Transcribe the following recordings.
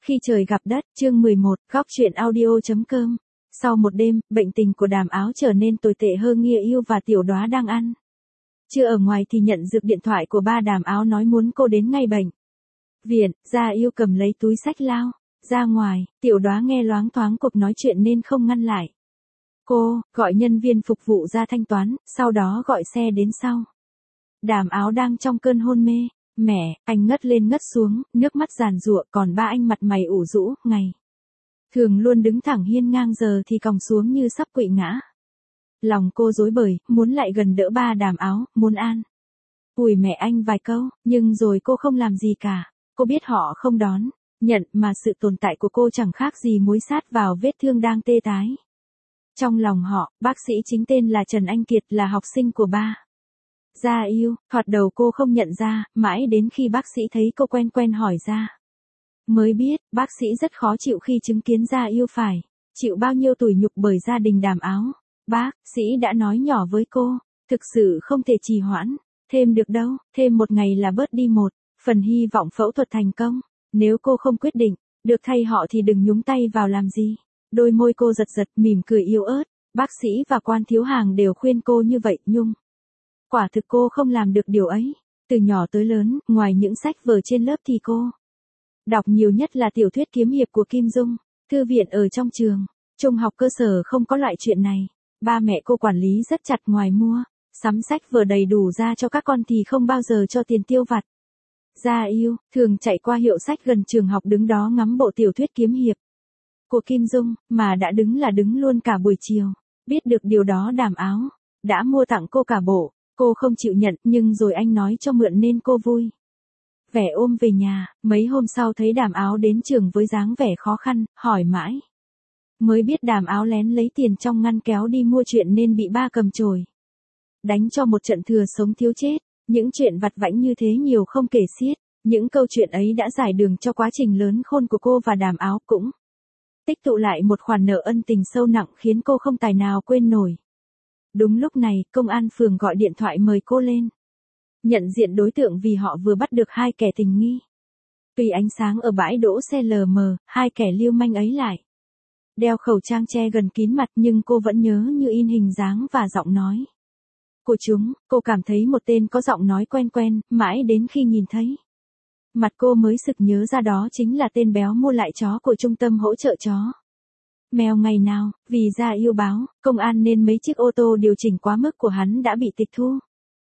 Khi trời gặp đất, chương 11, góc truyện audio.com. Sau một đêm, bệnh tình của Đàm Áo trở nên tồi tệ hơn. Nghĩa Yêu và Tiểu Đóa đang ăn chưa ở ngoài thì nhận được điện thoại của ba Đàm Áo nói muốn cô đến ngay bệnh viện. Gia Yêu cầm lấy túi xách lao ra ngoài, Tiểu Đóa nghe loáng thoáng cuộc nói chuyện nên không ngăn lại. Cô gọi nhân viên phục vụ ra thanh toán, sau đó gọi xe đến sau. Đàm Áo đang trong cơn hôn mê. Mẹ, anh ngất lên ngất xuống, nước mắt giàn giụa, còn ba anh mặt mày ủ rũ, ngày thường luôn đứng thẳng hiên ngang giờ thì còng xuống như sắp quỵ ngã. Lòng cô rối bời, muốn lại gần đỡ ba Đàm Áo, muốn an ủi mẹ anh vài câu, nhưng rồi cô không làm gì cả. Cô biết họ không đón nhận mà sự tồn tại của cô chẳng khác gì muối sát vào vết thương đang tê tái. Trong lòng họ, bác sĩ chính tên là Trần Anh Kiệt, là học sinh của ba Gia Yêu. Thoạt đầu cô không nhận ra, mãi đến khi bác sĩ thấy cô quen quen hỏi ra mới biết, bác sĩ rất khó chịu khi chứng kiến Gia Yêu phải chịu bao nhiêu tủi nhục bởi gia đình Đàm Áo. Bác sĩ đã nói nhỏ với cô, thực sự không thể trì hoãn thêm được đâu, thêm một ngày là bớt đi một phần hy vọng phẫu thuật thành công. Nếu cô không quyết định được thay họ thì đừng nhúng tay vào làm gì. Đôi môi cô giật giật, mỉm cười yếu ớt. Bác sĩ và Quan Thiếu Hàng đều khuyên cô như vậy, nhưng quả thực cô không làm được điều ấy. Từ nhỏ tới lớn, ngoài những sách vở trên lớp thì cô đọc nhiều nhất là tiểu thuyết kiếm hiệp của Kim Dung. Thư viện ở trong trường trung học cơ sở không có loại chuyện này. Ba mẹ cô quản lý rất chặt, ngoài mua sắm sách vở đầy đủ ra cho các con thì không bao giờ cho tiền tiêu vặt. Gia Yêu thường chạy qua hiệu sách gần trường học, đứng đó ngắm bộ tiểu thuyết kiếm hiệp của Kim Dung, mà đã đứng là đứng luôn cả buổi chiều. Biết được điều đó, Đàm Áo đã mua tặng cô cả bộ. Cô không chịu nhận, nhưng rồi anh nói cho mượn nên cô vui vẻ ôm về nhà. Mấy hôm sau thấy Đàm Áo đến trường với dáng vẻ khó khăn, hỏi mãi mới biết Đàm Áo lén lấy tiền trong ngăn kéo đi mua chuyện nên bị ba cầm chổi đánh cho một trận thừa sống thiếu chết. Những chuyện vặt vãnh như thế nhiều không kể xiết. Những câu chuyện ấy đã giải đường cho quá trình lớn khôn của cô và Đàm Áo, cũng tích tụ lại một khoản nợ ân tình sâu nặng khiến cô không tài nào quên nổi. Đúng lúc này, công an phường gọi điện thoại mời cô lên nhận diện đối tượng vì họ vừa bắt được hai kẻ tình nghi. Tùy ánh sáng ở bãi đỗ xe lờ mờ, hai kẻ lưu manh ấy lại đeo khẩu trang che gần kín mặt, nhưng cô vẫn nhớ như in hình dáng và giọng nói của chúng. Cô cảm thấy một tên có giọng nói quen quen, mãi đến khi nhìn thấy mặt cô mới sực nhớ ra đó chính là tên béo mua lại chó của trung tâm hỗ trợ chó mèo ngày nào. Vì Gia Yêu báo công an nên mấy chiếc ô tô điều chỉnh quá mức của hắn đã bị tịch thu.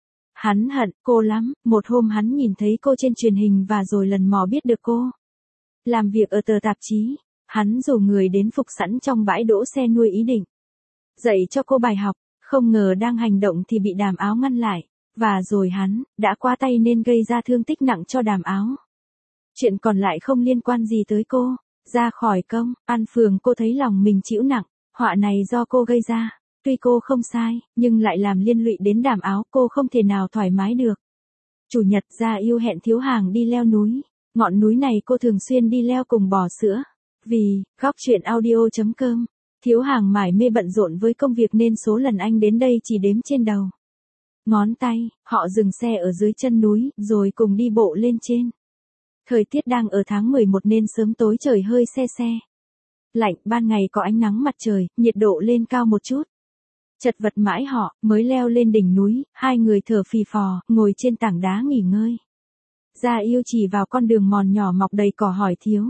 Hắn hận cô lắm. Một hôm hắn nhìn thấy cô trên truyền hình và rồi lần mò biết được cô làm việc ở tờ tạp chí. Hắn rủ người đến phục sẵn trong bãi đỗ xe, nuôi ý định dạy cho cô bài học. Không ngờ đang hành động thì bị Đàm Áo ngăn lại. Và rồi hắn đã qua tay nên gây ra thương tích nặng cho Đàm Áo. Chuyện còn lại không liên quan gì tới cô. Ra khỏi công an phường, cô thấy lòng mình chịu nặng. Họa này do cô gây ra. Tuy cô không sai, nhưng lại làm liên lụy đến Đàm Áo. Cô không thể nào thoải mái được. Chủ nhật, Gia Yêu hẹn Thiếu Hàng đi leo núi. Ngọn núi này cô thường xuyên đi leo cùng Bò Sữa. Vì góc truyện audio.com, Thiếu Hàng mải mê bận rộn với công việc nên số lần anh đến đây chỉ đếm trên đầu ngón tay. Họ dừng xe ở dưới chân núi, rồi cùng đi bộ lên trên. Thời tiết đang ở tháng 11 nên sớm tối trời hơi se se lạnh, ban ngày có ánh nắng mặt trời, nhiệt độ lên cao một chút. Chật vật mãi họ mới leo lên đỉnh núi. Hai người thở phì phò, ngồi trên tảng đá nghỉ ngơi. Gia Yêu chỉ vào con đường mòn nhỏ mọc đầy cỏ hỏi Thiếu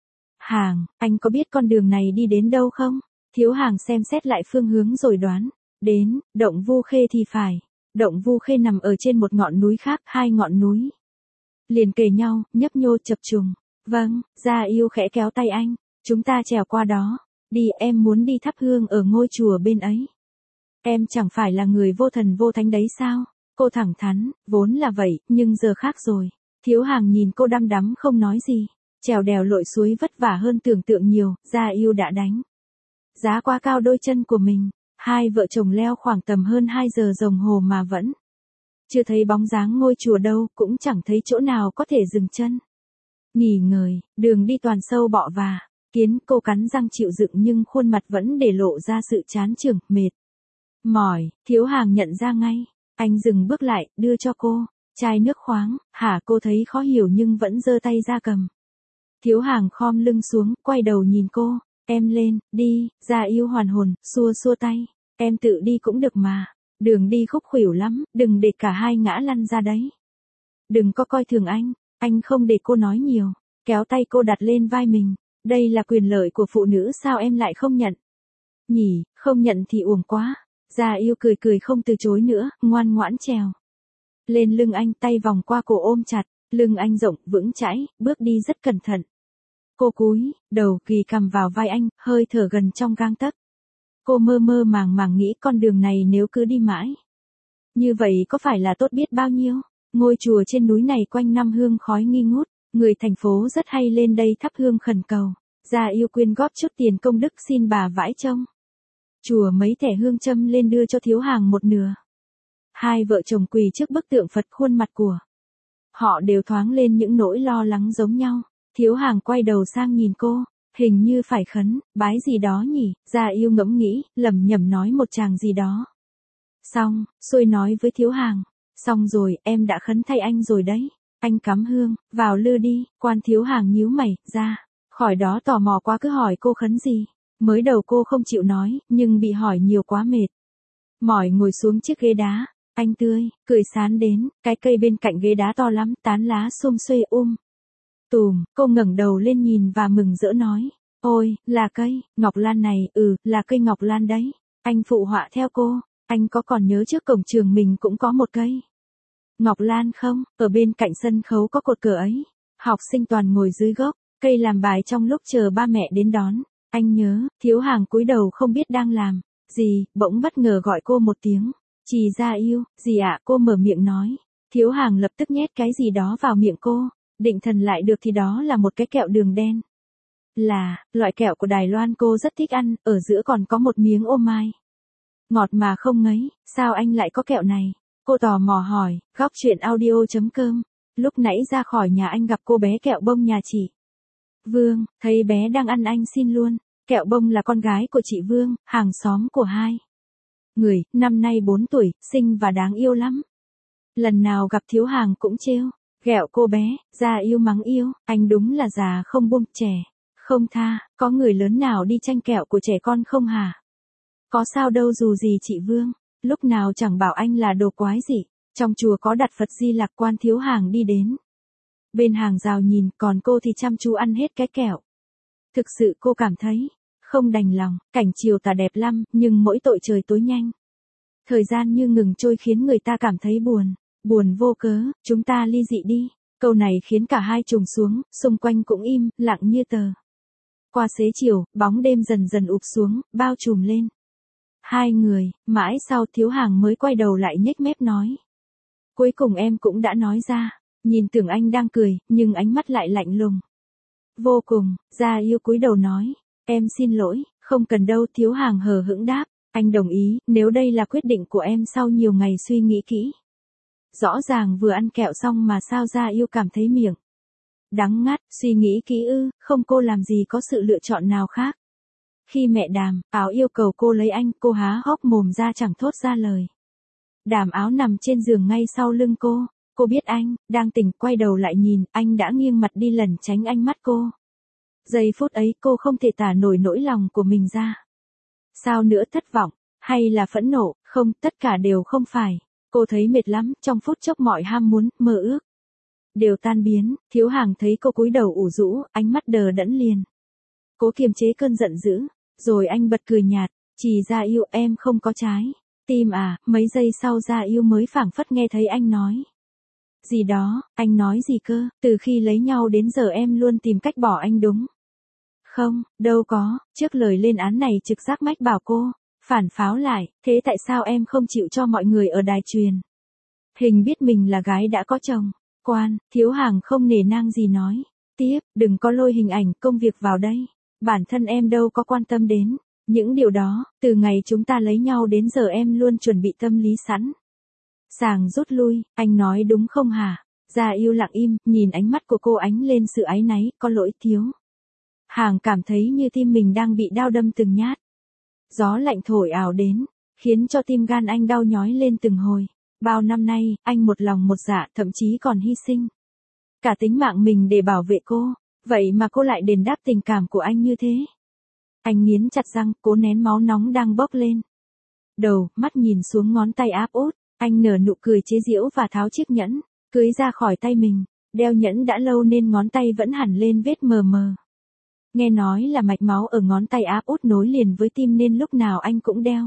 Hàng, anh có biết con đường này đi đến đâu không? Thiếu Hàng xem xét lại phương hướng rồi đoán đến Động Vu Khê thì phải. Động Vu Khê nằm ở trên một ngọn núi khác. Hai ngọn núi liền kề nhau, nhấp nhô chập trùng. Vâng. Gia Yêu khẽ kéo tay anh. Chúng ta trèo qua đó đi, em muốn đi thắp hương ở ngôi chùa bên ấy. Em chẳng phải là người vô thần vô thánh đấy sao? Cô thẳng thắn, vốn là vậy, nhưng giờ khác rồi. Thiếu Hàng nhìn cô đăm đắm không nói gì. Trèo đèo lội suối vất vả hơn tưởng tượng nhiều. Gia Yêu đã đánh giá quá cao đôi chân của mình. Hai vợ chồng leo khoảng tầm hơn 2 giờ đồng hồ mà vẫn chưa thấy bóng dáng ngôi chùa đâu, cũng chẳng thấy chỗ nào có thể dừng chân nghỉ ngơi. Đường đi toàn sâu bọ và kiến. Cô cắn răng chịu đựng nhưng khuôn mặt vẫn để lộ ra sự chán chường, mệt mỏi. Thiếu Hàng nhận ra ngay. Anh dừng bước lại, đưa cho cô chai nước khoáng. Hả? Cô thấy khó hiểu nhưng vẫn giơ tay ra cầm Thiếu Hàng khom lưng xuống, quay đầu nhìn cô, em lên, đi, Gia Yêu hoàn hồn, xua xua tay, em tự đi cũng được mà, đường đi khúc khuỷu lắm, đừng để cả hai ngã lăn ra đấy. Đừng có coi thường anh không để cô nói nhiều, kéo tay cô đặt lên vai mình, đây là quyền lợi của phụ nữ sao em lại không nhận? Nhỉ, không nhận thì uổng quá. Gia Yêu cười cười không từ chối nữa, ngoan ngoãn trèo lên lưng anh, tay vòng qua cổ ôm chặt, lưng anh rộng, vững chãi, bước đi rất cẩn thận. Cô cúi đầu ghi cằm vào vai anh, hơi thở gần trong gang tấc. Cô mơ mơ màng màng nghĩ con đường này nếu cứ đi mãi như vậy có phải là tốt biết bao nhiêu. Ngôi chùa trên núi này quanh năm hương khói nghi ngút, người thành phố rất hay lên đây thắp hương khẩn cầu. Gia Yêu quyên góp chút tiền công đức xin bà vãi trông chùa mấy thẻ hương châm lên đưa cho Thiếu Hàng một nửa. Hai vợ chồng quỳ trước bức tượng Phật, khuôn mặt của họ đều thoáng lên những nỗi lo lắng giống nhau. Thiếu Hàng quay đầu sang nhìn cô, hình như phải khấn, bái gì đó nhỉ. Gia Yêu ngẫm nghĩ, lẩm nhẩm nói một tràng gì đó. Xong, xuôi nói với Thiếu Hàng, xong rồi, em đã khấn thay anh rồi đấy. Anh cắm hương, vào lư đi. Quan Thiếu Hàng nhíu mày, ra khỏi đó tò mò quá cứ hỏi cô khấn gì. Mới đầu cô không chịu nói, nhưng bị hỏi nhiều quá mệt mỏi ngồi xuống chiếc ghế đá. Anh tươi cười sán đến, cái cây bên cạnh ghế đá to lắm, tán lá xum xuê tùm. Cô ngẩng đầu lên nhìn và mừng rỡ nói, ôi, là cây ngọc lan này, là cây ngọc lan đấy. Anh phụ họa theo cô, anh có còn nhớ trước cổng trường mình cũng có một cây ngọc lan không? Ở bên cạnh sân khấu có cột cờ ấy, học sinh toàn ngồi dưới gốc cây làm bài trong lúc chờ ba mẹ đến đón. Anh nhớ. Thiếu Hàng cúi đầu không biết đang làm gì, bỗng bất ngờ gọi cô một tiếng. Chị Gia Yêu. Gì ạ? Cô mở miệng nói. Thiếu Hàng lập tức nhét cái gì đó vào miệng cô, định thần lại được thì đó là một cái kẹo đường đen. Là loại kẹo của Đài Loan cô rất thích ăn, ở giữa còn có một miếng ô mai. Ngọt mà không ngấy. Sao anh lại có kẹo này? Cô tò mò hỏi. Góc chuyện audio.com. Lúc nãy ra khỏi nhà anh gặp cô bé kẹo bông nhà chị Vương, thấy bé đang ăn anh xin luôn. Kẹo bông là con gái của chị Vương, hàng xóm của hai người, năm nay 4 tuổi, xinh và đáng yêu lắm. Lần nào gặp Thiếu Hàng cũng trêu ghẹo cô bé. Gia Yêu mắng yêu, anh đúng là già không buông, trẻ không tha. Có người lớn nào đi tranh kẹo của trẻ con không hả? Có sao đâu, dù gì chị Vương lúc nào chẳng bảo anh là đồ quái dị. Trong chùa có đặt Phật Di Lặc. Quan Thiếu Hàng đi đến bên hàng rào nhìn, còn cô thì chăm chú ăn hết cái kẹo. Thực sự cô cảm thấy không đành lòng. Cảnh chiều tà đẹp lắm, nhưng mỗi tội trời tối nhanh. Thời gian như ngừng trôi khiến người ta cảm thấy buồn vô cớ. Chúng ta ly dị đi. Câu này khiến cả hai trùng xuống, xung quanh cũng im lặng như tờ. Qua xế chiều, bóng đêm dần dần ụp xuống, bao trùm lên hai người. Mãi sau Thiếu Hàng mới quay đầu lại nhếch mép nói, cuối cùng em cũng đã nói ra. Nhìn tưởng anh đang cười, nhưng ánh mắt lại lạnh lùng vô cùng. Gia Yêu cúi đầu nói, em xin lỗi. Không cần đâu. Thiếu Hàng hờ hững đáp, anh đồng ý, nếu đây là quyết định của em sau nhiều ngày suy nghĩ kỹ. Rõ ràng vừa ăn kẹo xong mà sao Gia Yêu cảm thấy miệng đắng ngắt. Suy nghĩ kỹ ư? Không, cô làm gì có sự lựa chọn nào khác. Khi mẹ Đàm Áo yêu cầu cô lấy anh, cô há hốc mồm ra chẳng thốt ra lời. Đàm Áo nằm trên giường ngay sau lưng cô. Cô biết anh đang tỉnh, quay đầu lại nhìn, anh đã nghiêng mặt đi lẩn tránh ánh mắt cô. Giây phút ấy cô không thể tả nổi nỗi lòng của mình ra. Sao nữa, thất vọng, hay là phẫn nộ? Không, tất cả đều không phải. Cô thấy mệt lắm, trong phút chốc mọi ham muốn, mơ ước đều tan biến. Thiếu Hàng thấy cô cúi đầu ủ rũ, ánh mắt đờ đẫn liền cố kiềm chế cơn giận dữ, rồi anh bật cười nhạt. Chị Gia Yêu, em không có trái tim à? Mấy giây sau Gia Yêu mới phảng phất nghe thấy anh nói gì đó. Anh nói gì cơ? Từ khi lấy nhau đến giờ em luôn tìm cách bỏ anh đúng không? Đâu có. Trước lời lên án này trực giác mách bảo cô phản pháo lại. Thế tại sao em không chịu cho mọi người ở đài truyền hình biết mình là gái đã có chồng? Quan Thiếu Hàng không nể nang gì nói tiếp, đừng có lôi hình ảnh công việc vào đây. Bản thân em đâu có quan tâm đến những điều đó. Từ ngày chúng ta lấy nhau đến giờ em luôn chuẩn bị tâm lý sẵn sàng rút lui. Anh nói đúng không hả? Gia Yêu lặng im, nhìn ánh mắt của cô ánh lên sự áy náy. Có lỗi. Thiếu Hàng cảm thấy như tim mình đang bị đao đâm từng nhát. Gió lạnh thổi ào đến, khiến cho tim gan anh đau nhói lên từng hồi. Bao năm nay, anh một lòng một dạ, thậm chí còn hy sinh cả tính mạng mình để bảo vệ cô. Vậy mà cô lại đền đáp tình cảm của anh như thế. Anh nghiến chặt răng, cố nén máu nóng đang bốc lên. Đầu, mắt nhìn xuống ngón tay áp út, anh nở nụ cười chế giễu và tháo chiếc nhẫn, cưới ra khỏi tay mình. Đeo nhẫn đã lâu nên ngón tay vẫn hẳn lên vết mờ mờ. Nghe nói là mạch máu ở ngón tay áp út nối liền với tim nên lúc nào anh cũng đeo.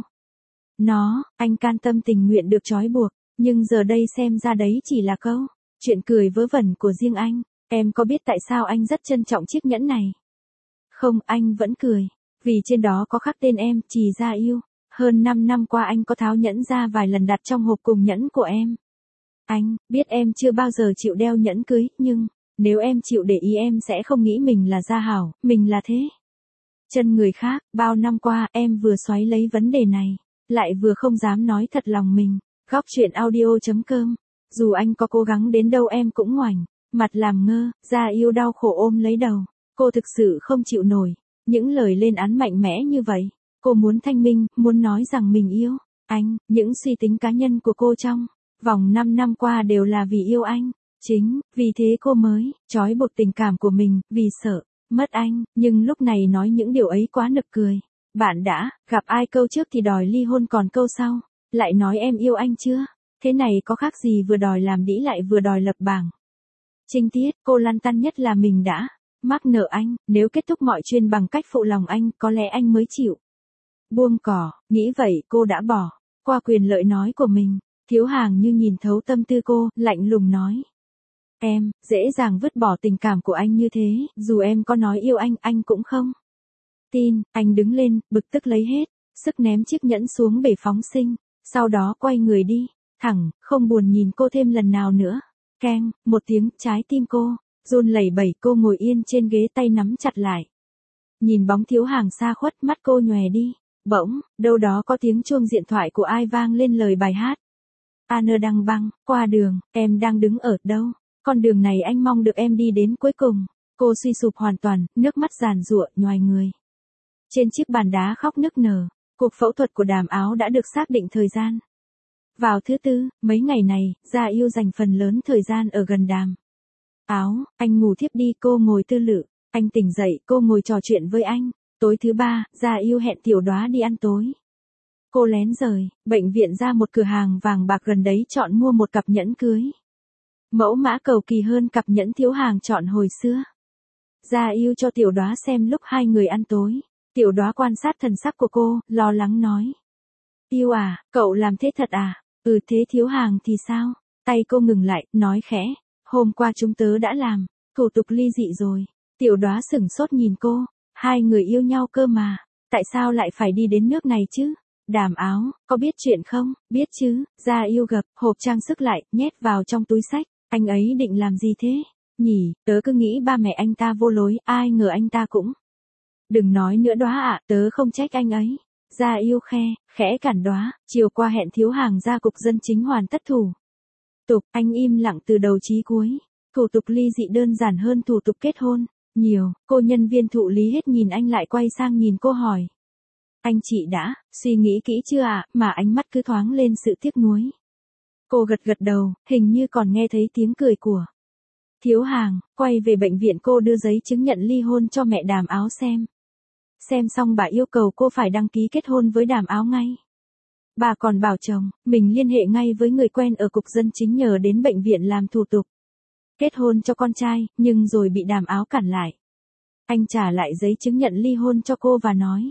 Nó, anh can tâm tình nguyện được trói buộc, nhưng giờ đây xem ra đấy chỉ là câu chuyện cười vớ vẩn của riêng anh. Em có biết tại sao anh rất trân trọng chiếc nhẫn này? Không, anh vẫn cười. Vì trên đó có khắc tên em, Trì Gia Yêu. Hơn 5 năm qua anh có tháo nhẫn ra vài lần đặt trong hộp cùng nhẫn của em. Anh biết em chưa bao giờ chịu đeo nhẫn cưới, nhưng nếu em chịu để ý em sẽ không nghĩ mình là Gia Hảo, mình là thế. Chân người khác, bao năm qua em vừa xoáy lấy vấn đề này, lại vừa không dám nói thật lòng mình. Góc chuyện audio.com. Dù anh có cố gắng đến đâu em cũng ngoảnh mặt làm ngơ. Gia Yêu đau khổ ôm lấy đầu. Cô thực sự không chịu nổi những lời lên án mạnh mẽ như vậy. Cô muốn thanh minh, muốn nói rằng mình yêu anh. Những suy tính cá nhân của cô trong vòng 5 năm qua đều là vì yêu anh. Chính vì thế cô mới trói buộc tình cảm của mình, vì sợ mất anh. Nhưng lúc này nói những điều ấy quá nực cười. Bạn đã gặp ai câu trước thì đòi ly hôn, còn câu sau lại nói em yêu anh chưa? Thế này có khác gì vừa đòi làm đĩ lại vừa đòi lập bảng. Trinh Tiết, cô lăn tăn nhất là mình đã mắc nợ anh. Nếu kết thúc mọi chuyện bằng cách phụ lòng anh, có lẽ anh mới chịu buông cỏ. Nghĩ vậy cô đã bỏ qua quyền lợi nói của mình. Thiếu Hàng như nhìn thấu tâm tư cô, lạnh lùng nói. Em dễ dàng vứt bỏ tình cảm của anh như thế, dù em có nói yêu anh cũng không tin. Anh đứng lên, bực tức lấy hết sức ném chiếc nhẫn xuống bể phóng sinh, sau đó quay người đi thẳng, không buồn nhìn cô thêm lần nào nữa. Keng, một tiếng, trái tim cô run lẩy bẩy. Cô ngồi yên trên ghế, tay nắm chặt lại, nhìn bóng Thiếu Hàng xa khuất, mắt cô nhòe đi. Bỗng, đâu đó có tiếng chuông điện thoại của ai vang lên lời bài hát. Anơ Đăng Băng, qua đường, em đang đứng ở đâu? Con đường này anh mong được em đi đến cuối cùng. Cô suy sụp hoàn toàn, nước mắt giàn giụa, nhoài người trên chiếc bàn đá khóc nức nở. Cuộc phẫu thuật của Đàm Áo đã được xác định thời gian vào thứ Tư. Mấy ngày này, Gia Yêu dành phần lớn thời gian ở gần Đàm Áo. Anh ngủ thiếp đi, cô ngồi tư lự. Anh tỉnh dậy, cô ngồi trò chuyện với anh. Tối thứ Ba, Gia Yêu hẹn Tiểu Đóa đi ăn tối. Cô lén rời bệnh viện ra một cửa hàng vàng bạc gần đấy, chọn mua một cặp nhẫn cưới. Mẫu mã cầu kỳ hơn cặp nhẫn Thiếu Hàng chọn hồi xưa. Gia Yêu cho Tiểu Đóa xem lúc hai người ăn tối. Tiểu Đóa quan sát thần sắc của cô, lo lắng nói. Yêu à, cậu làm thế thật à? Ừ, thế Thiếu Hàng thì sao? Tay cô ngừng lại, nói khẽ. Hôm qua chúng tớ đã làm thủ tục ly dị rồi. Tiểu Đóa sửng sốt nhìn cô. Hai người yêu nhau cơ mà. Tại sao lại phải đi đến nước này chứ? Đàm Áo, có biết chuyện không? Biết chứ. Gia Yêu gập hộp trang sức lại, nhét vào trong túi xách. Anh ấy định làm gì thế? Nhỉ, tớ cứ nghĩ ba mẹ anh ta vô lối, ai ngờ anh ta cũng. Đừng nói nữa Đóa ạ, tớ không trách anh ấy. Gia Yêu khẽ cản Đóa. Chiều qua hẹn Thiếu Hàng ra cục dân chính hoàn tất thủ tục. Anh im lặng từ đầu chí cuối. Thủ tục ly dị đơn giản hơn thủ tục kết hôn nhiều. Cô nhân viên thụ lý hết nhìn anh lại quay sang nhìn cô hỏi. Anh chị đã suy nghĩ kỹ chưa ạ? Mà ánh mắt cứ thoáng lên sự tiếc nuối. Cô gật đầu, hình như còn nghe thấy tiếng cười của Thiếu Hàng. Quay về bệnh viện, cô đưa giấy chứng nhận ly hôn cho mẹ Đàm Áo xem. Xem xong bà yêu cầu cô phải đăng ký kết hôn với Đàm Áo ngay. Bà còn bảo chồng mình liên hệ ngay với người quen ở cục dân chính nhờ đến bệnh viện làm thủ tục kết hôn cho con trai, nhưng rồi bị Đàm Áo cản lại. Anh trả lại giấy chứng nhận ly hôn cho cô và nói.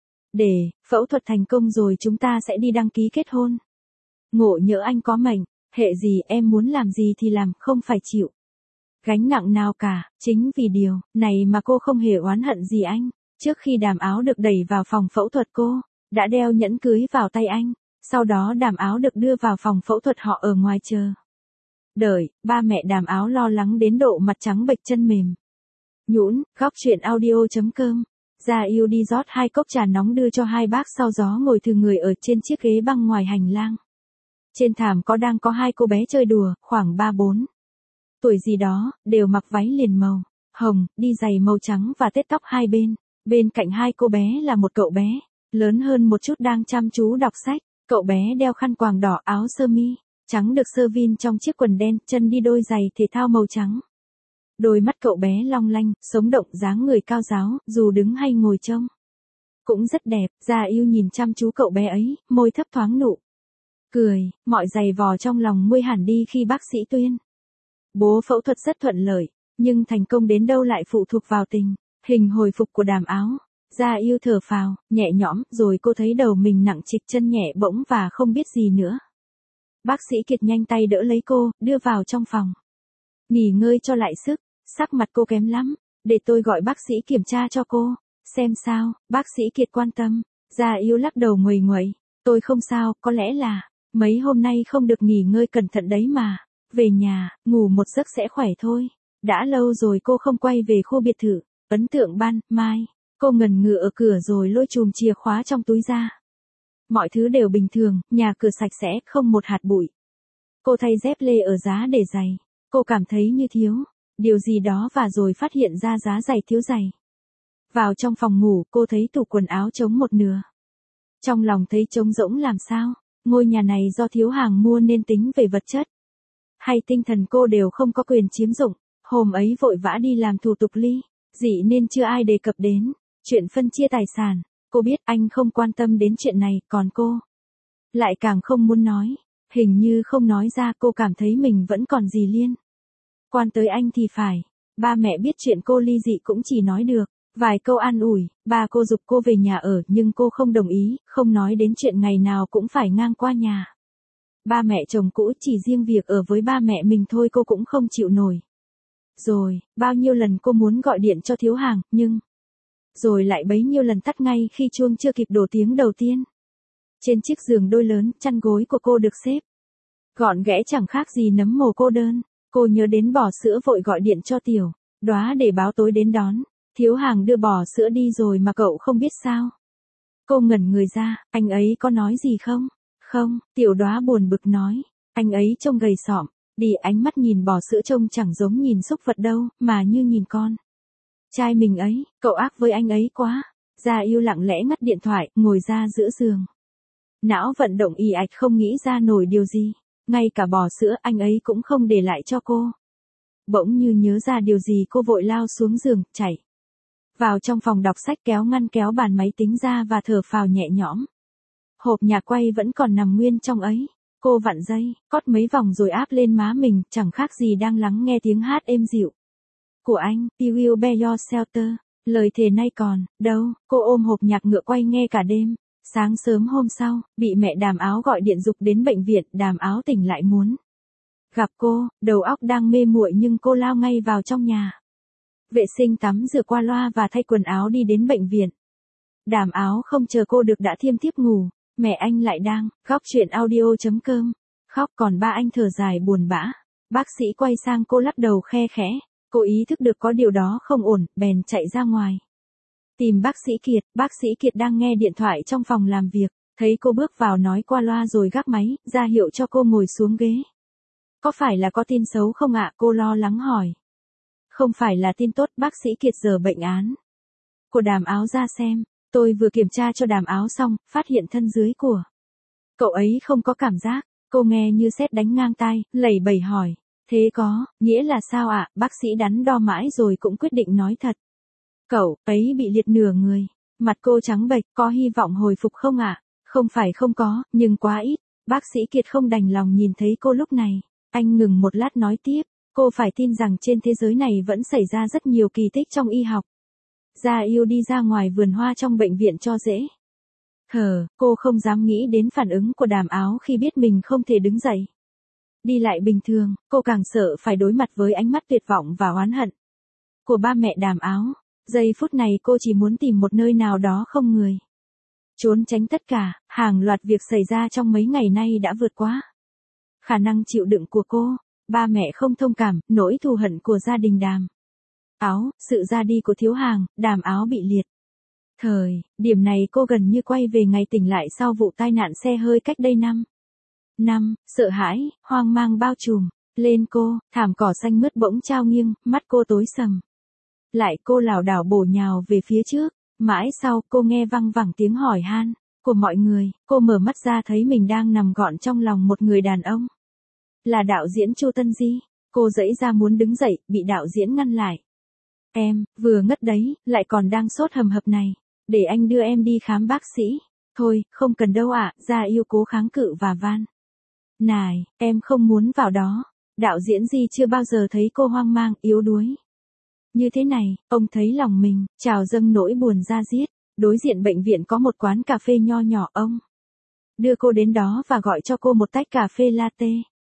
Để phẫu thuật thành công rồi chúng ta sẽ đi đăng ký kết hôn. Ngộ nhỡ anh có mệnh, hệ gì em muốn làm gì thì làm, không phải chịu gánh nặng nào cả. Chính vì điều này mà cô không hề oán hận gì anh. Trước khi Đàm Áo được đẩy vào phòng phẫu thuật, cô đã đeo nhẫn cưới vào tay anh. Sau đó Đàm Áo được đưa vào phòng phẫu thuật, họ ở ngoài chờ đợi. Ba mẹ Đàm Áo lo lắng đến độ mặt trắng bệch chân mềm nhũn. Góc chuyện audio.com. Gia Yêu đi rót 2 cốc trà nóng đưa cho hai bác, sau gió ngồi thừ người ở trên chiếc ghế băng ngoài hành lang. Trên thảm đang có 2 cô bé chơi đùa, khoảng 3-4 tuổi gì đó, đều mặc váy liền màu hồng, đi giày màu trắng và tết tóc hai bên. Bên cạnh 2 cô bé là một cậu bé lớn hơn một chút đang chăm chú đọc sách. Cậu bé đeo khăn quàng đỏ, áo sơ mi trắng được sơ vin trong chiếc quần đen, chân đi đôi giày thể thao màu trắng. Đôi mắt cậu bé long lanh, sống động, dáng người cao ráo, dù đứng hay ngồi trông cũng rất đẹp. Gia Yêu nhìn chăm chú cậu bé ấy, môi thấp thoáng nụ cười, mọi giày vò trong lòng nguôi hẳn đi khi bác sĩ tuyên bố phẫu thuật rất thuận lợi, nhưng thành công đến đâu lại phụ thuộc vào tình hình hồi phục của Đàm Áo. Gia Yêu thở phào, nhẹ nhõm, rồi cô thấy đầu mình nặng trịch, chân nhẹ bỗng và không biết gì nữa. Bác sĩ Kiệt nhanh tay đỡ lấy cô, đưa vào trong phòng. Nghỉ ngơi cho lại sức, sắc mặt cô kém lắm, để tôi gọi bác sĩ kiểm tra cho cô, xem sao. Bác sĩ Kiệt quan tâm. Gia Yêu lắc đầu nguầy nguậy, tôi không sao, có lẽ là mấy hôm nay không được nghỉ ngơi cẩn thận đấy mà. Về nhà, ngủ một giấc sẽ khỏe thôi. Đã lâu rồi cô không quay về khu biệt thự. Ấn tượng ban mai, cô ngần ngừ ở cửa rồi lôi chùm chìa khóa trong túi ra. Mọi thứ đều bình thường, nhà cửa sạch sẽ, không một hạt bụi. Cô thay dép lê ở giá để giày. Cô cảm thấy như thiếu điều gì đó và rồi phát hiện ra giá giày thiếu giày. Vào trong phòng ngủ, cô thấy tủ quần áo trống một nửa. Trong lòng thấy trống rỗng làm sao. Ngôi nhà này do Thiếu Hàng mua nên tính về vật chất hay tinh thần cô đều không có quyền chiếm dụng. Hôm ấy vội vã đi làm thủ tục ly dị nên chưa ai đề cập đến chuyện phân chia tài sản. Cô biết anh không quan tâm đến chuyện này, còn cô lại càng không muốn nói. Hình như không nói ra cô cảm thấy mình vẫn còn gì liên quan tới anh thì phải. Ba mẹ biết chuyện cô ly dị cũng chỉ nói được vài câu an ủi. Ba cô giục cô về nhà ở nhưng cô không đồng ý, không nói đến chuyện ngày nào cũng phải ngang qua nhà ba mẹ chồng cũ, chỉ riêng việc ở với ba mẹ mình thôi cô cũng không chịu nổi. Rồi, bao nhiêu lần cô muốn gọi điện cho Thiếu Hàng, nhưng rồi lại bấy nhiêu lần tắt ngay khi chuông chưa kịp đổ tiếng đầu tiên. Trên chiếc giường đôi lớn, chăn gối của cô được xếp gọn ghẽ chẳng khác gì nấm mồ cô đơn. Cô nhớ đến bò sữa vội gọi điện cho Tiểu Đóa để báo tối đến đón. Thiếu Hàng đưa bò sữa đi rồi mà cậu không biết sao? Cô ngẩn người ra, anh ấy có nói gì không? Không, Tiểu Đóa buồn bực nói. Anh ấy trông gầy xỏm, đi, ánh mắt nhìn bò sữa trông chẳng giống nhìn súc vật đâu, mà như nhìn con trai mình ấy. Cậu ác với anh ấy quá. Gia Yêu lặng lẽ ngắt điện thoại, ngồi ra giữa giường. Não vận động ì ạch không nghĩ ra nổi điều gì. Ngay cả bò sữa anh ấy cũng không để lại cho cô. Bỗng như nhớ ra điều gì cô vội lao xuống giường, chạy vào trong phòng đọc sách, kéo ngăn kéo bàn máy tính ra và thở phào nhẹ nhõm. Hộp nhạc quay vẫn còn nằm nguyên trong ấy. Cô vặn dây, cót mấy vòng rồi áp lên má mình, chẳng khác gì đang lắng nghe tiếng hát êm dịu của anh. You will be your shelter. Lời thề nay còn đâu. Cô ôm hộp nhạc ngựa quay nghe cả đêm. Sáng sớm hôm sau, bị mẹ Đàm Áo gọi điện giục đến bệnh viện. Đàm Áo tỉnh lại muốn gặp cô, đầu óc đang mê muội nhưng cô lao ngay vào trong nhà. Vệ sinh, tắm rửa qua loa và thay quần áo đi đến bệnh viện. Đàm Áo không chờ cô được đã thiêm thiếp ngủ. Mẹ anh lại đang khóc. Chuyện audio.com. Khóc, còn ba anh thở dài buồn bã. Bác sĩ quay sang cô lắc đầu khe khẽ. Cô ý thức được có điều đó không ổn, bèn chạy ra ngoài tìm bác sĩ Kiệt. Bác sĩ Kiệt đang nghe điện thoại trong phòng làm việc. Thấy cô bước vào nói qua loa rồi gác máy, ra hiệu cho cô ngồi xuống ghế. Có phải là có tin xấu không ạ? Cô lo lắng hỏi. Không phải là tin tốt. Bác sĩ Kiệt giở bệnh án của Đàm Áo ra xem. Tôi vừa kiểm tra cho Đàm Áo xong, phát hiện thân dưới của cậu ấy không có cảm giác. Cô nghe như sét đánh ngang tai, lẩy bẩy hỏi. Thế có nghĩa là sao ạ? Bác sĩ đắn đo mãi rồi cũng quyết định nói thật. Cậu ấy bị liệt nửa người. Mặt cô trắng bệch. Có hy vọng hồi phục không ạ? Không phải không có, nhưng quá ít. Bác sĩ Kiệt không đành lòng nhìn thấy cô lúc này. Anh ngừng một lát nói tiếp. Cô phải tin rằng trên thế giới này vẫn xảy ra rất nhiều kỳ tích trong y học. Gia Yêu đi ra ngoài vườn hoa trong bệnh viện cho dễ thở. Cô không dám nghĩ đến phản ứng của Đàm Áo khi biết mình không thể đứng dậy đi lại bình thường. Cô càng sợ phải đối mặt với ánh mắt tuyệt vọng và oán hận của ba mẹ Đàm Áo. Giây phút này cô chỉ muốn tìm một nơi nào đó không người, trốn tránh tất cả. Hàng loạt việc xảy ra trong mấy ngày nay đã vượt quá khả năng chịu đựng của cô. Ba mẹ không thông cảm, nỗi thù hận của gia đình Đàm Áo, sự ra đi của Thiếu Hàng. Đàm Áo bị liệt điểm này cô gần như quay về ngày tỉnh lại sau vụ tai nạn xe hơi cách đây 5 năm. Sợ hãi, hoang mang bao trùm lên cô. Thảm cỏ xanh mướt bỗng trao nghiêng, mắt cô tối sầm lại. Cô lảo đảo bổ nhào về phía trước. Mãi sau, cô nghe văng vẳng tiếng hỏi han của mọi người. Cô mở mắt ra thấy mình đang nằm gọn trong lòng một người đàn ông. Là đạo diễn Chu Tân Di. Cô giãy ra muốn đứng dậy, bị đạo diễn ngăn lại. Em, vừa ngất đấy, lại còn đang sốt hầm hập này. Để anh đưa em đi khám bác sĩ. Thôi, không cần đâu ạ, Gia Yêu cố kháng cự và van. Này, em không muốn vào đó. Đạo diễn Di chưa bao giờ thấy cô hoang mang, yếu đuối. Như thế này, ông thấy lòng mình, trào dâng nỗi buồn da diết. Đối diện bệnh viện có một quán cà phê nho nhỏ ông. Đưa cô đến đó và gọi cho cô một tách cà phê latte.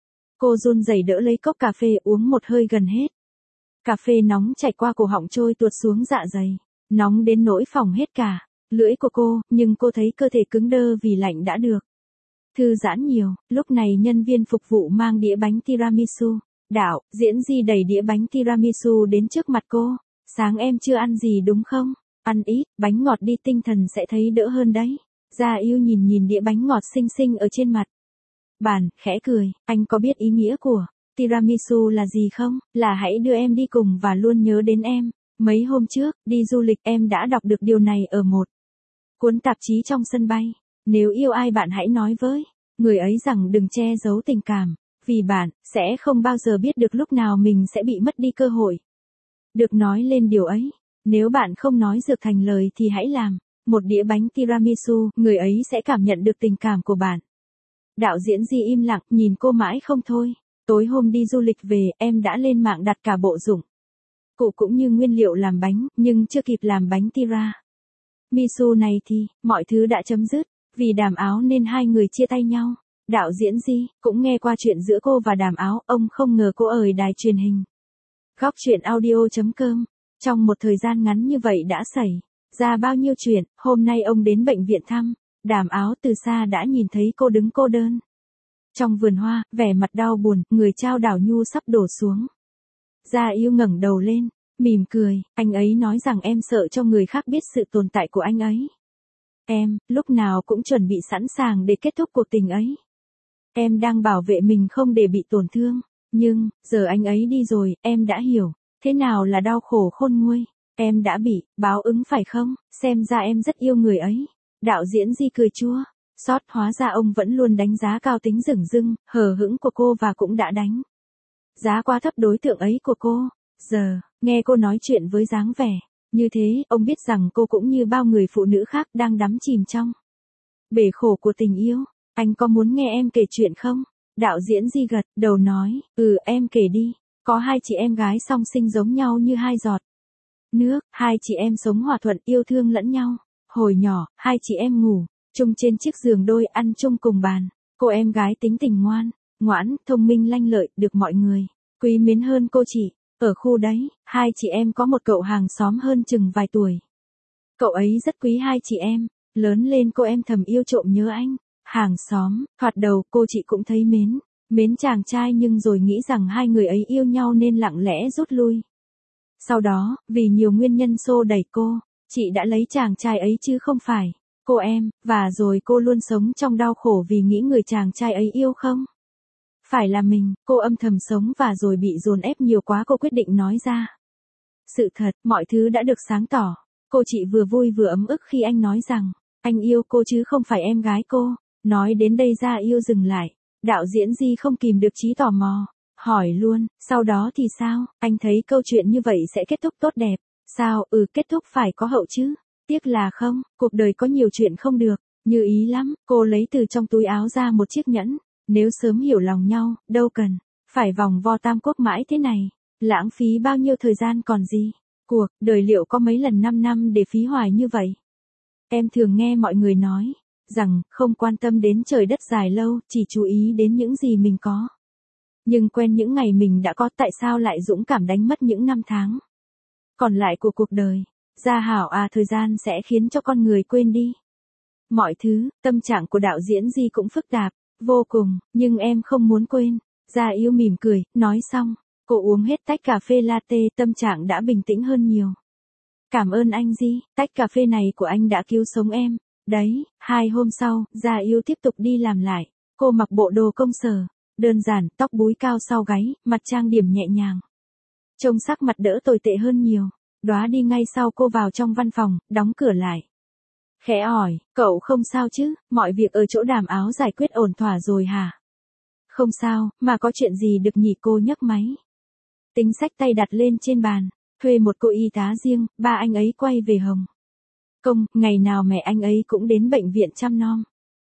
Cô run rẩy đỡ lấy cốc cà phê uống một hơi gần hết. Cà phê nóng chảy qua cổ họng trôi tuột xuống dạ dày. Nóng đến nỗi phỏng hết cả lưỡi của cô, nhưng cô thấy cơ thể cứng đơ vì lạnh đã được thư giãn nhiều. Lúc này nhân viên phục vụ mang đĩa bánh tiramisu. Đạo diễn Di đẩy đĩa bánh tiramisu đến trước mặt cô. Sáng em chưa ăn gì đúng không? Ăn ít, bánh ngọt đi tinh thần sẽ thấy đỡ hơn đấy. Gia Yêu nhìn nhìn đĩa bánh ngọt xinh xinh ở trên mặt bàn, khẽ cười, anh có biết ý nghĩa của tiramisu là gì không? Là hãy đưa em đi cùng và luôn nhớ đến em. Mấy hôm trước, đi du lịch em đã đọc được điều này ở một cuốn tạp chí trong sân bay. Nếu yêu ai bạn hãy nói với người ấy rằng đừng che giấu tình cảm, vì bạn sẽ không bao giờ biết được lúc nào mình sẽ bị mất đi cơ hội được nói lên điều ấy. Nếu bạn không nói dược thành lời thì hãy làm một đĩa bánh tiramisu, người ấy sẽ cảm nhận được tình cảm của bạn. Đạo diễn Di im lặng, nhìn cô mãi không thôi. Tối hôm đi du lịch về, em đã lên mạng đặt cả bộ dụng cụ cũng như nguyên liệu làm bánh, nhưng chưa kịp làm bánh tiramisu này thì, mọi thứ đã chấm dứt. Vì Đàm Áo nên hai người chia tay nhau. Đạo diễn Di cũng nghe qua chuyện giữa cô và Đàm Áo, ông không ngờ cô ở đài truyền hình. Góc truyện audio.com. Trong một thời gian ngắn như vậy đã xảy ra bao nhiêu chuyện. Hôm nay ông đến bệnh viện thăm Đàm Áo, từ xa đã nhìn thấy cô đứng cô đơn trong vườn hoa, vẻ mặt đau buồn, người trao đảo nhu sắp đổ xuống. Gia Yêu ngẩng đầu lên, mỉm cười, anh ấy nói rằng em sợ cho người khác biết sự tồn tại của anh ấy. Em, lúc nào cũng chuẩn bị sẵn sàng để kết thúc cuộc tình ấy. Em đang bảo vệ mình không để bị tổn thương. Nhưng, giờ anh ấy đi rồi, em đã hiểu thế nào là đau khổ khôn nguôi. Em đã bị báo ứng phải không? Xem ra em rất yêu người ấy. Đạo diễn Di cười chua xót, hóa ra ông vẫn luôn đánh giá cao tính dửng dưng, hờ hững của cô và cũng đã đánh giá quá thấp đối tượng ấy của cô. Giờ, nghe cô nói chuyện với dáng vẻ như thế, ông biết rằng cô cũng như bao người phụ nữ khác đang đắm chìm trong bể khổ của tình yêu. Anh có muốn nghe em kể chuyện không? Đạo diễn Di gật đầu nói, em kể đi. Có hai chị em gái song sinh giống nhau như hai giọt nước, hai chị em sống hòa thuận yêu thương lẫn nhau. Hồi nhỏ, hai chị em ngủ chung trên chiếc giường đôi, ăn chung cùng bàn. Cô em gái tính tình ngoãn, thông minh lanh lợi, được mọi người quý mến hơn cô chị. Ở khu đấy, hai chị em có một cậu hàng xóm hơn chừng vài tuổi. Cậu ấy rất quý hai chị em. Lớn lên cô em thầm yêu trộm nhớ anh hàng xóm. Thoạt đầu cô chị cũng thấy mến chàng trai, nhưng rồi nghĩ rằng hai người ấy yêu nhau nên lặng lẽ rút lui. Sau đó, vì nhiều nguyên nhân xô đẩy chị đã lấy chàng trai ấy chứ không phải cô em, và rồi cô luôn sống trong đau khổ vì nghĩ người chàng trai ấy yêu không phải là mình. Cô âm thầm sống và rồi bị dồn ép nhiều quá, cô quyết định nói ra sự thật. Mọi thứ đã được sáng tỏ. Cô chị vừa vui vừa ấm ức khi anh nói rằng anh yêu cô chứ không phải em gái cô. Nói đến đây Gia Yêu dừng lại. Đạo diễn Di không kìm được trí tò mò, hỏi luôn, sau đó thì sao? Anh thấy câu chuyện như vậy sẽ kết thúc tốt đẹp. Sao? Kết thúc phải có hậu chứ. Tiếc là không, cuộc đời có nhiều chuyện không được như ý lắm. Cô lấy từ trong túi áo ra một chiếc nhẫn. Nếu sớm hiểu lòng nhau, đâu cần phải vòng vo tam quốc mãi thế này. Lãng phí bao nhiêu thời gian còn gì. Cuộc đời liệu có mấy lần 5 năm để phí hoài như vậy. Em thường nghe mọi người nói rằng không quan tâm đến trời đất dài lâu, chỉ chú ý đến những gì mình có. Nhưng quen những ngày mình đã có, tại sao lại dũng cảm đánh mất những năm tháng còn lại của cuộc đời. Gia Hảo thời gian sẽ khiến cho con người quên đi mọi thứ. Tâm trạng của đạo diễn Di cũng phức tạp vô cùng, nhưng em không muốn quên. Gia Yêu mỉm cười, nói xong, cô uống hết tách cà phê latte, tâm trạng đã bình tĩnh hơn nhiều. Cảm ơn anh Di, tách cà phê này của anh đã cứu sống em. Đấy, 2 hôm sau, Gia Yêu tiếp tục đi làm lại. Cô mặc bộ đồ công sở, đơn giản, tóc búi cao sau gáy, mặt trang điểm nhẹ nhàng. Trông sắc mặt đỡ tồi tệ hơn nhiều. Đóa đi ngay sau cô vào trong văn phòng, đóng cửa lại. Khẽ hỏi, cậu không sao chứ, mọi việc ở chỗ Đàm Áo giải quyết ổn thỏa rồi hả? Không sao, mà có chuyện gì được nhỉ? Cô nhấc máy Tính xách tay đặt lên trên bàn, thuê một cô y tá riêng, ba anh ấy quay về Hồng Kông, ngày nào mẹ anh ấy cũng đến bệnh viện chăm nom.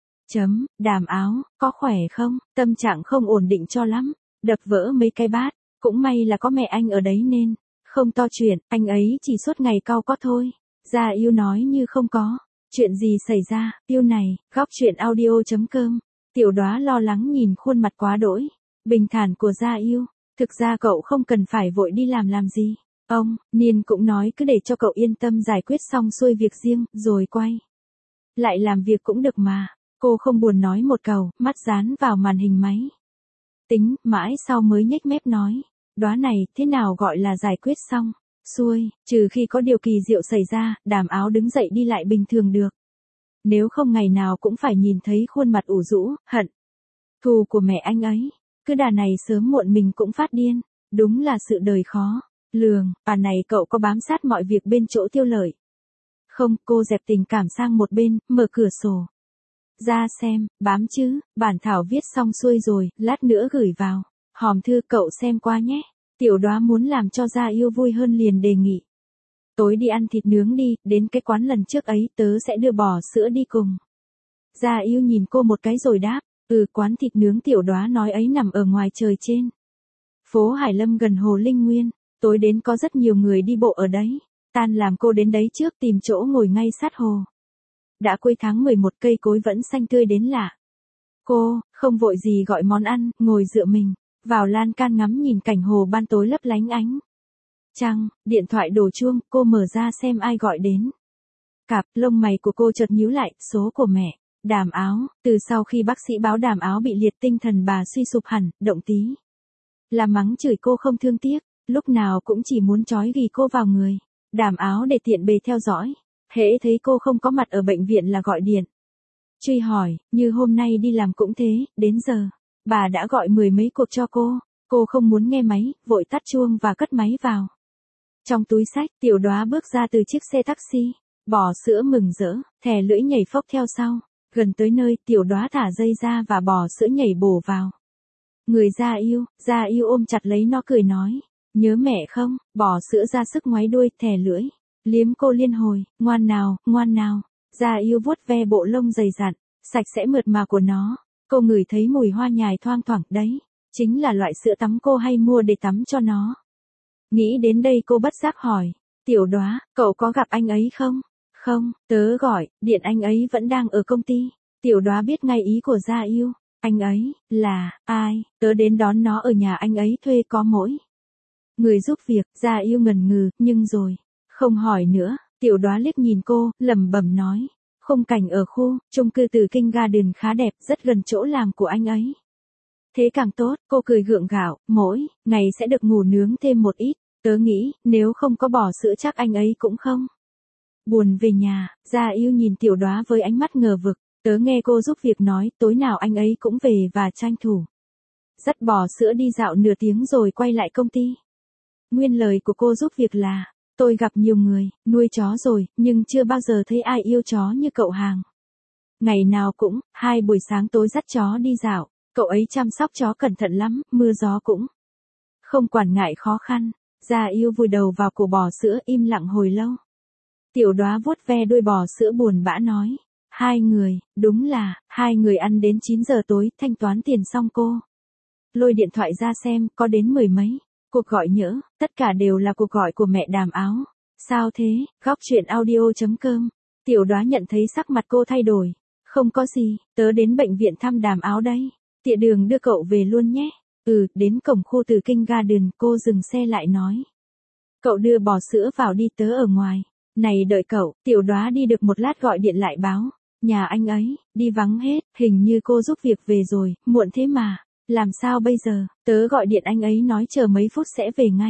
Đàm Áo, có khỏe không? Tâm trạng không ổn định cho lắm, đập vỡ mấy cái bát, cũng may là có mẹ anh ở đấy nên không to chuyện, anh ấy chỉ suốt ngày cau có thôi. Gia Yêu nói như không có. Chuyện gì xảy ra, Yêu này, góc chuyện audio.com. Tiểu Đóa lo lắng nhìn khuôn mặt quá đỗi bình thản của Gia Yêu. Thực ra cậu không cần phải vội đi làm gì. Ông Niên cũng nói cứ để cho cậu yên tâm giải quyết xong xuôi việc riêng, rồi quay lại làm việc cũng được mà. Cô không buồn nói một câu, mắt dán vào màn hình máy tính, mãi sau mới nhếch mép nói. Đóa này, thế nào gọi là giải quyết xong xuôi, trừ khi có điều kỳ diệu xảy ra, Đàm Áo đứng dậy đi lại bình thường được. Nếu không ngày nào cũng phải nhìn thấy khuôn mặt ủ rũ, hận thù của mẹ anh ấy. Cứ đà này sớm muộn mình cũng phát điên. Đúng là sự đời khó lường. Bà này cậu có bám sát mọi việc bên chỗ Tiêu Lợi không? Cô dẹp tình cảm sang một bên, mở cửa sổ ra xem. Bám chứ, bản thảo viết xong xuôi rồi, lát nữa gửi vào hòm thư, cậu xem qua nhé. Tiểu Đóa muốn làm cho Gia Yêu vui hơn liền đề nghị. Tối đi ăn thịt nướng đi, đến cái quán lần trước ấy tớ sẽ đưa bò sữa đi cùng. Gia Yêu nhìn cô một cái rồi đáp. Quán thịt nướng Tiểu Đóa nói ấy nằm ở ngoài trời trên phố Hải Lâm gần Hồ Linh Nguyên. Tối đến có rất nhiều người đi bộ ở đấy. Tan làm cô đến đấy trước tìm chỗ ngồi ngay sát hồ. Đã cuối tháng 11 cây cối vẫn xanh tươi đến lạ. Cô, không vội gì gọi món ăn, ngồi dựa mình vào lan can ngắm nhìn cảnh hồ ban tối lấp lánh ánh trăng. Điện thoại đổ chuông, cô mở ra xem ai gọi đến. Cặp lông mày của cô chợt nhíu lại, số của mẹ Đàm Áo. Từ sau khi bác sĩ báo Đàm Áo bị liệt tinh thần, bà suy sụp hẳn, động tí là mắng chửi cô không thương tiếc, lúc nào cũng chỉ muốn trói ghi cô vào người. Đàm Áo để tiện bề theo dõi, hễ thấy cô không có mặt ở bệnh viện là gọi điện truy hỏi, như hôm nay đi làm cũng thế, đến giờ bà đã gọi 10 mấy cuộc cho cô. Cô không muốn nghe máy, vội tắt chuông và cất máy vào trong túi xách. Tiểu Đóa bước ra từ chiếc xe taxi, bò sữa mừng rỡ, thè lưỡi nhảy phốc theo sau. Gần tới nơi, Tiểu Đóa thả dây ra và bò sữa nhảy bổ vào người Gia Yêu. Gia Yêu ôm chặt lấy nó cười nói. Nhớ mẹ không? Bò sữa ra sức ngoáy đuôi, thè lưỡi liếm cô liên hồi. Ngoan nào, ngoan nào. Gia Yêu vuốt ve bộ lông dày dặn, sạch sẽ mượt mà của nó. Cô ngửi thấy mùi hoa nhài thoang thoảng đấy. Chính là loại sữa tắm cô hay mua để tắm cho nó. Nghĩ đến đây cô bất giác hỏi. Tiểu Đóa, cậu có gặp anh ấy không? Không, tớ gọi điện anh ấy vẫn đang ở công ty. Tiểu Đóa biết ngay ý của Gia Yêu. Anh ấy, là, ai? Tớ đến đón nó ở nhà anh ấy thuê, có mỗi người giúp việc. Gia Yêu ngần ngừ, nhưng rồi không hỏi nữa. Tiểu Đóa liếc nhìn cô, lẩm bẩm nói. Khung cảnh ở khu chung cư Từ Kinh Garden khá đẹp, rất gần chỗ làm của anh ấy. Thế càng tốt, cô cười gượng gạo, mỗi ngày sẽ được ngủ nướng thêm một ít. Tớ nghĩ, nếu không có bò sữa chắc anh ấy cũng không buồn về nhà. Gia Yêu nhìn Tiểu Đóa với ánh mắt ngờ vực. Tớ nghe cô giúp việc nói, tối nào anh ấy cũng về và tranh thủ dắt bò sữa đi dạo nửa tiếng rồi quay lại công ty. Nguyên lời của cô giúp việc là, tôi gặp nhiều người nuôi chó rồi, nhưng chưa bao giờ thấy ai yêu chó như cậu hàng. Ngày nào cũng, 2 buổi sáng tối dắt chó đi dạo, cậu ấy chăm sóc chó cẩn thận lắm, mưa gió cũng không quản ngại khó khăn. Gia Yêu vùi đầu vào cổ bò sữa, im lặng hồi lâu. Tiểu Đóa vuốt ve đuôi bò sữa buồn bã nói. 2 người, đúng là, 2 người ăn đến 9 giờ tối, thanh toán tiền xong cô lôi điện thoại ra xem, có đến 10 mấy cuộc gọi nhỡ, tất cả đều là cuộc gọi của mẹ Đàm Áo. Sao thế? Góc chuyện audio.com. Tiểu Đóa nhận thấy sắc mặt cô thay đổi. Không có gì, tớ đến bệnh viện thăm Đàm Áo đây. Tiện đường đưa cậu về luôn nhé. Đến cổng khu Từ Kinh Garden, cô dừng xe lại nói. Cậu đưa bò sữa vào đi, tớ ở ngoài này đợi cậu. Tiểu Đóa đi được một lát gọi điện lại báo. Nhà anh ấy, đi vắng hết, hình như cô giúp việc về rồi, muộn thế mà. Làm sao bây giờ? Tớ gọi điện anh ấy nói chờ mấy phút sẽ về ngay.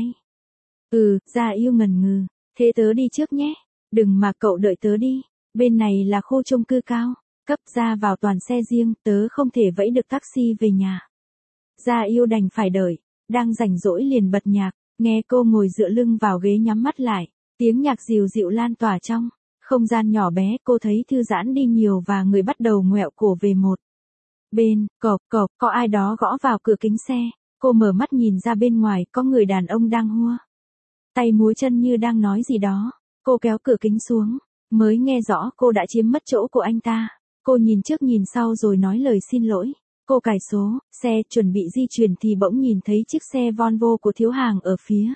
Gia Yêu ngần ngừ. Thế tớ đi trước nhé. Đừng mà cậu đợi tớ đi. Bên này là khu chung cư cao, cấp ra vào toàn xe riêng, tớ không thể vẫy được taxi về nhà. Gia Yêu đành phải đợi. Đang rảnh rỗi liền bật nhạc, nghe cô ngồi dựa lưng vào ghế nhắm mắt lại. Tiếng nhạc dịu dịu lan tỏa trong không gian nhỏ bé, cô thấy thư giãn đi nhiều và người bắt đầu ngoẹo cổ về một bên. Cộc cộc, có ai đó gõ vào cửa kính xe. Cô mở mắt nhìn ra bên ngoài, có người đàn ông đang hua tay múa chân như đang nói gì đó. Cô kéo cửa kính xuống, mới nghe rõ cô đã chiếm mất chỗ của anh ta. Cô nhìn trước nhìn sau rồi nói lời xin lỗi. Cô cài số, xe chuẩn bị di chuyển thì bỗng nhìn thấy chiếc xe Volvo của Thiếu Hàng ở phía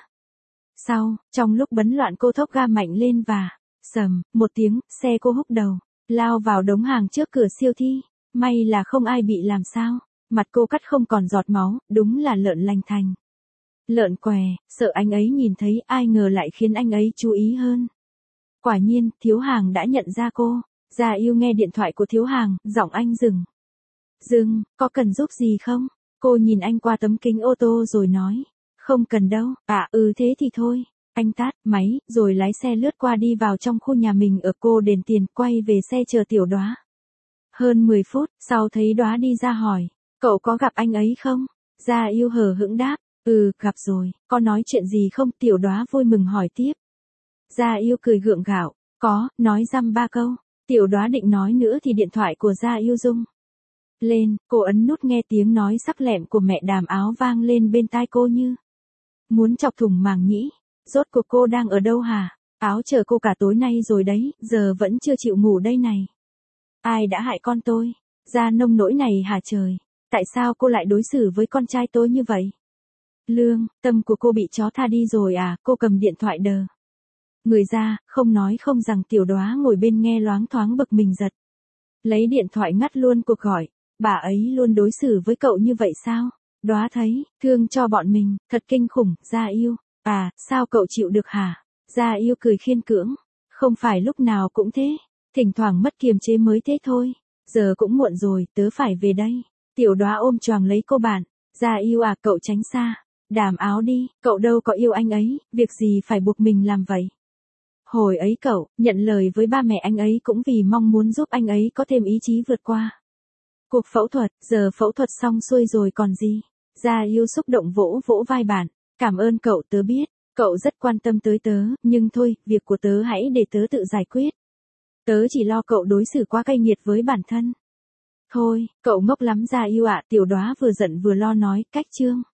sau. Trong lúc bấn loạn cô thốc ga mạnh lên và sầm, một tiếng, xe cô húc đầu, lao vào đống hàng trước cửa siêu thị. May là không ai bị làm sao. Mặt cô cắt không còn giọt máu, đúng là lợn lành thành lợn què, sợ anh ấy nhìn thấy, ai ngờ lại khiến anh ấy chú ý hơn. Quả nhiên, Thiếu Hàng đã nhận ra cô. Gia Yêu nghe điện thoại của Thiếu Hàng, giọng anh dừng. Dừng, có cần giúp gì không? Cô nhìn anh qua tấm kính ô tô rồi nói. Không cần đâu, thế thì thôi. Anh tắt máy, rồi lái xe lướt qua đi vào trong khu nhà mình ở. Cô đền tiền, quay về xe chờ Tiểu Đóa. Hơn 10 phút, sau thấy Đóa đi ra hỏi. Cậu có gặp anh ấy không? Gia Yêu hờ hững đáp. Gặp rồi, có nói chuyện gì không? Tiểu Đóa vui mừng hỏi tiếp. Gia Yêu cười gượng gạo. Có, nói dăm ba câu. Tiểu Đóa định nói nữa thì điện thoại của Gia Yêu rung lên, cô ấn nút nghe tiếng nói sắc lẹm của mẹ Đàm Áo vang lên bên tai cô như muốn chọc thủng màng nhĩ. Rốt cuộc cô đang ở đâu hả? Áo chờ cô cả tối nay rồi đấy, giờ vẫn chưa chịu ngủ đây này. Ai đã hại con tôi? Ra nông nỗi này hả trời? Tại sao cô lại đối xử với con trai tôi như vậy? Lương, tâm của cô bị chó tha đi rồi à? Cô cầm điện thoại đờ người ra, không nói không rằng. Tiểu Đóa ngồi bên nghe loáng thoáng bực mình giật. Lấy điện thoại ngắt luôn cuộc gọi. Bà ấy luôn đối xử với cậu như vậy sao? Đóa thấy, thương cho bọn mình, thật kinh khủng. Gia Yêu, sao cậu chịu được hả? Gia Yêu cười khiên cưỡng. Không phải lúc nào cũng thế. Thỉnh thoảng mất kiềm chế mới thế thôi. Giờ cũng muộn rồi, tớ phải về đây. Tiểu Đóa ôm choàng lấy cô bạn. Gia Yêu cậu tránh xa Đàm Áo đi, cậu đâu có yêu anh ấy, việc gì phải buộc mình làm vậy? Hồi ấy cậu, nhận lời với ba mẹ anh ấy cũng vì mong muốn giúp anh ấy có thêm ý chí vượt qua cuộc phẫu thuật, giờ phẫu thuật xong xuôi rồi còn gì? Gia Yêu xúc động vỗ vỗ vai bạn. Cảm ơn cậu, tớ biết, cậu rất quan tâm tới tớ, nhưng thôi, việc của tớ hãy để tớ tự giải quyết. Tớ chỉ lo cậu đối xử quá cay nghiệt với bản thân. Thôi, cậu ngốc lắm Gia Yêu ạ. Tiểu Đóa vừa giận vừa lo nói, cách chương.